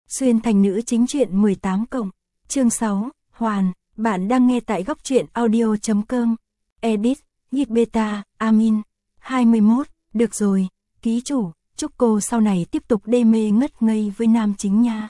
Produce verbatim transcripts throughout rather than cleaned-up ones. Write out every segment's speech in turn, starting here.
Xuyên thành nữ chính truyện mười tám cộng. Chương sáu, Hoàn, bạn đang nghe tại góc truyện audio.com. Edit, Git Beta, Amin. hai mươi mốt, được rồi, ký chủ, chúc cô sau này tiếp tục đê mê ngất ngây với nam chính nha.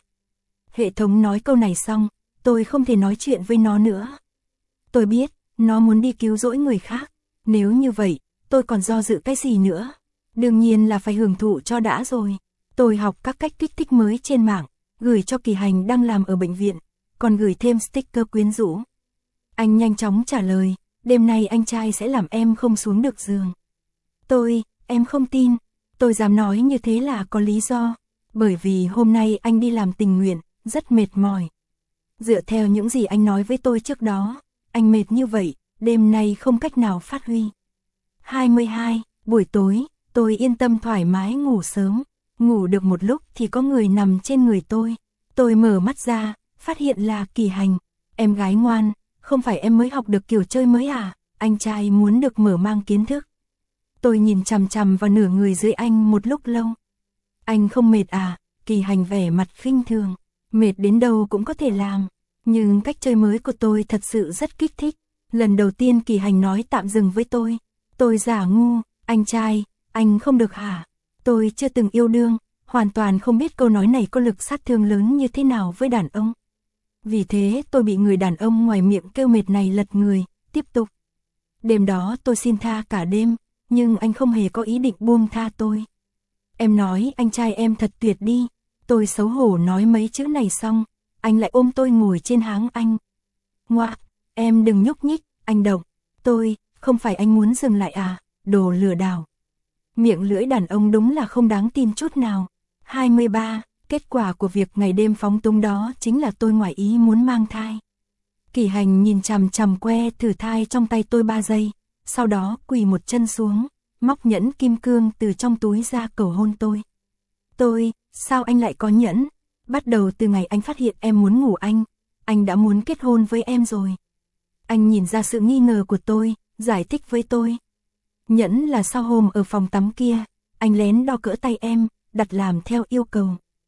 Hệ thống nói câu này xong, tôi không thể nói chuyện với nó nữa. Tôi biết, nó muốn đi cứu rỗi người khác. Nếu như vậy, tôi còn do dự cái gì nữa? Đương nhiên là phải hưởng thụ cho đã rồi. Tôi học các cách kích thích mới trên mạng, gửi cho Kỳ Hành đang làm ở bệnh viện, còn gửi thêm sticker quyến rũ. Anh nhanh chóng trả lời, đêm nay anh trai sẽ làm em không xuống được giường. Tôi, em không tin, tôi dám nói như thế là có lý do, bởi vì hôm nay anh đi làm tình nguyện, rất mệt mỏi. Dựa theo những gì anh nói với tôi trước đó, anh mệt như vậy, đêm nay không cách nào phát huy. hai mươi hai, buổi tối, tôi yên tâm thoải mái ngủ sớm, ngủ được một lúc thì có người nằm trên người tôi. Tôi mở mắt ra, phát hiện là Kỳ Hành. Em gái ngoan, không phải em mới học được kiểu chơi mới à, anh trai muốn được mở mang kiến thức. Tôi nhìn chằm chằm vào nửa người dưới anh một lúc lâu. Anh không mệt à? Kỳ Hành vẻ mặt khinh thường. Mệt đến đâu cũng có thể làm, nhưng cách chơi mới của tôi thật sự rất kích thích. Lần đầu tiên Kỳ Hành nói tạm dừng với tôi. Tôi giả ngu, anh trai, anh không được hả? Tôi chưa từng yêu đương, hoàn toàn không biết câu nói này có lực sát thương lớn như thế nào với đàn ông. Vì thế tôi bị người đàn ông ngoài miệng kêu mệt này lật người, tiếp tục. Đêm đó tôi xin tha cả đêm, nhưng anh không hề có ý định buông tha tôi. Em nói anh trai em thật tuyệt đi. Tôi xấu hổ nói mấy chữ này xong, anh lại ôm tôi ngồi trên háng anh. Ngoạ, em đừng nhúc nhích, anh động. Tôi, không phải anh muốn dừng lại à, đồ lừa đảo. Miệng lưỡi đàn ông đúng là không đáng tin chút nào. hai mươi ba, kết quả của việc ngày đêm phóng túng đó chính là tôi ngoài ý muốn mang thai. Kỳ Hành nhìn chằm chằm que thử thai trong tay tôi ba giây, sau đó quỳ một chân xuống, móc nhẫn kim cương từ trong túi ra cầu hôn tôi. Tôi, sao anh lại có nhẫn? Bắt đầu từ ngày anh phát hiện em muốn ngủ anh, anh đã muốn kết hôn với em rồi. Anh nhìn ra sự nghi ngờ của tôi, giải thích với tôi. Nhẫn là sau hôm ở phòng tắm kia, anh lén đo cỡ tay em, đặt làm theo yêu cầu.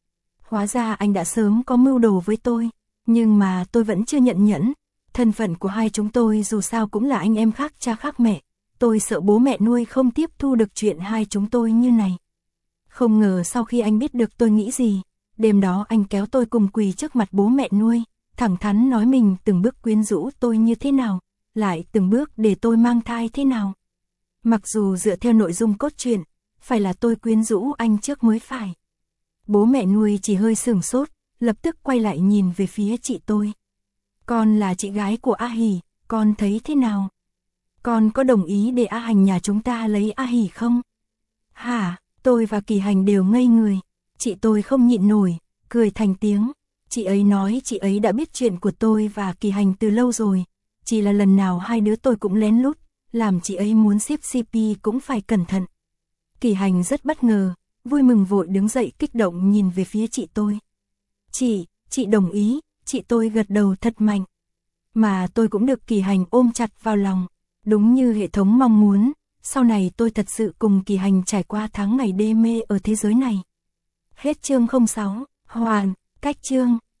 Hóa ra anh đã sớm có mưu đồ với tôi, nhưng mà tôi vẫn chưa nhận nhẫn. Thân phận của hai chúng tôi dù sao cũng là anh em khác cha khác mẹ. Tôi sợ bố mẹ nuôi không tiếp thu được chuyện hai chúng tôi như này. Không ngờ sau khi anh biết được tôi nghĩ gì, đêm đó anh kéo tôi cùng quỳ trước mặt bố mẹ nuôi, thẳng thắn nói mình từng bước quyến rũ tôi như thế nào, lại từng bước để tôi mang thai thế nào. Mặc dù dựa theo nội dung cốt truyện, phải là tôi quyến rũ anh trước mới phải. Bố mẹ nuôi chỉ hơi sửng sốt, lập tức quay lại nhìn về phía chị tôi. Con là chị gái của A Hỷ, con thấy thế nào? Con có đồng ý để A Hành nhà chúng ta lấy A Hỷ không? Hả? Tôi và Kỳ Hành đều ngây người. Chị tôi không nhịn nổi, cười thành tiếng. Chị ấy nói chị ấy đã biết chuyện của tôi và Kỳ Hành từ lâu rồi. Chỉ là lần nào hai đứa tôi cũng lén lút, làm chị ấy muốn ship xê pê cũng phải cẩn thận. Kỳ Hành rất bất ngờ, vui mừng vội đứng dậy kích động nhìn về phía chị tôi. Chị, chị đồng ý, chị tôi gật đầu thật mạnh. Mà tôi cũng được Kỳ Hành ôm chặt vào lòng. Đúng như hệ thống mong muốn, sau này tôi thật sự cùng Kỳ Hành trải qua tháng ngày đê mê ở thế giới này. Hết chương không sáu, Hoàn, cách chương.